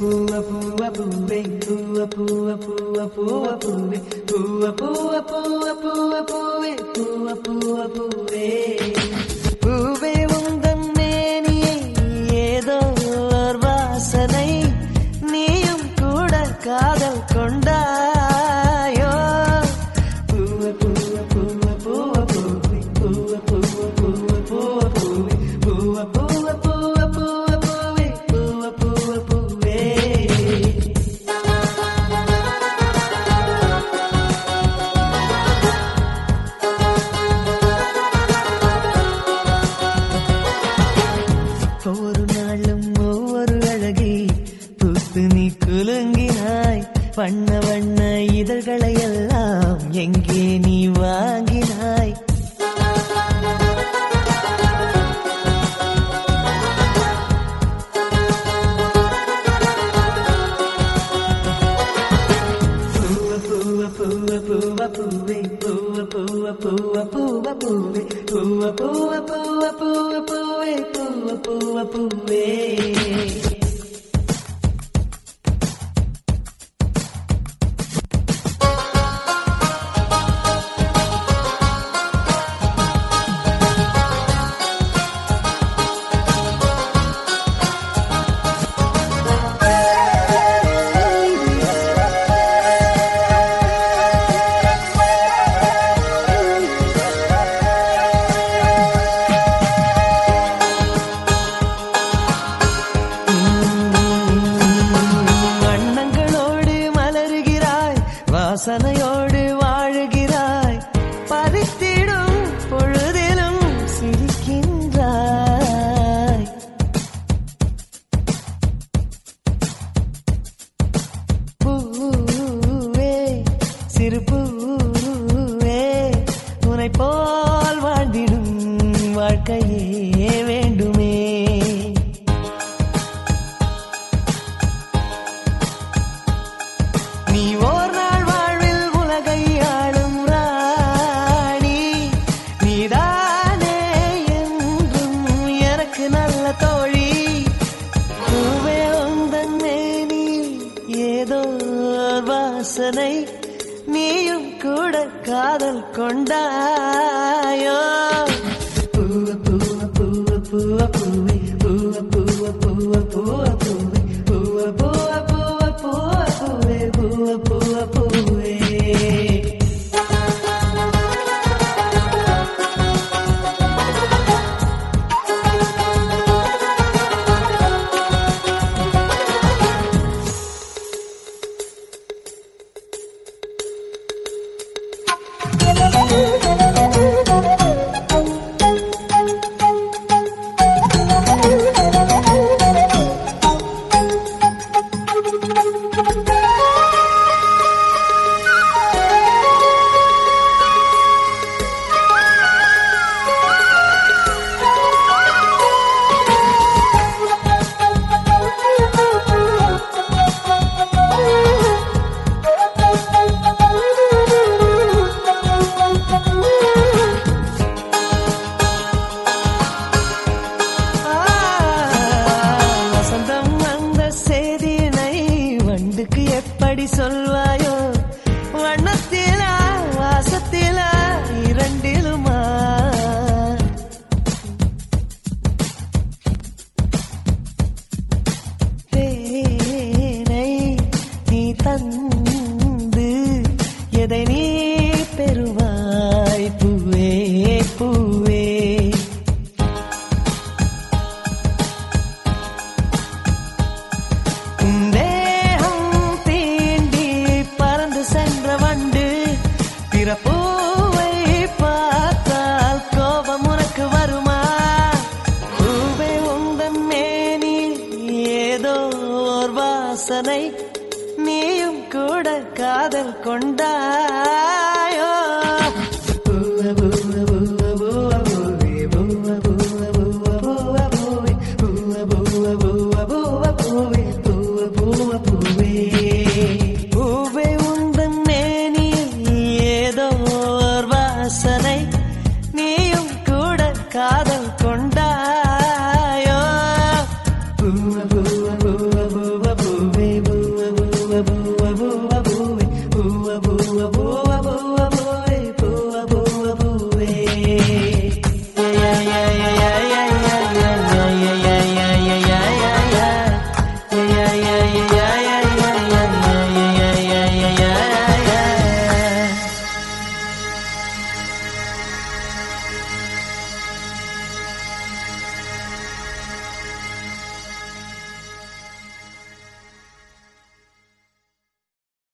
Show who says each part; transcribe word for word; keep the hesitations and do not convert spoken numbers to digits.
Speaker 1: பூவ பூவ பூவே பூவ பூவ பூவ பூவ பூவே பூவ பூவ பூவ பூவ பூவே பூவ பூவ பூவே பூவே உந்தன் மேனியை ஏதோ ஒரு வாசனை நீயும் கூட காதல் கொண்டாயோ பூவ பூவ பூவ பூவ பூவே பூவ பூவ பூவ பூவ பூவே பூவ பூவ பூவ பூவ பூவே பூவ பூவ பூவே ஒவ்வொரு நாளும் ஒவ்வொரு அழகி பூத்து நீ குலுங்கினாய் வண்ண வண்ண இதழ்களை எல்லாம் எங்கே நீ வாங்கினாய் பூவ பூவ பூவ பூவ பூவே பூவ பூவ பூவ பூவ பூவே பூவ பூவ பூவ பூவ பூவே பூவ பூவ பூவே வாசனையோடு வாழுகிறாய் பறித்திடும் பொழுதிலும் சிரிக்கின்றாய் பூவே சிறு பூவே உன்னை போல் வாழ்ந்திடும் வாழ்க்கையே வேண்டுமே நீ ஓர் நாள் நல்ல தோழி பூவே உந்தன் மேனியில் ஏதோ வாசனை நீயும் கூட காதல் கொண்டாயோ பூவ பூவ பூவ பூவ பூவே பூவ பூவ பூவ பூவ பூவே பூவ பூவ பூவ பூவ பூவே பூவ பூவ பூவே எப்படி சொல்வாயோ வண்ணத்திலா வாசத்திலா இரண்டிலுமா தேனை நீ தந்து எதை நீ பெறுவாய் பூவே பூவே பூவை பார்த்தால் கோபம் உனக்கு வருமா பூவே உந்தன் மேனில் ஏதோ ஒரு வாசனை நீயும் கூட காதல் கொண்டாயோ பூவ பூவ பூவ பூவ பூவே பூவ பூவ பூவ பூவ பூவே பூவ பூவ பூவ பூவ பூவே பூவ பூவ பூவே பூவே உந்தன் மேனில் ஏதோ ஒரு வாசனை நீயும் கூட காதல் கொண்டாயோ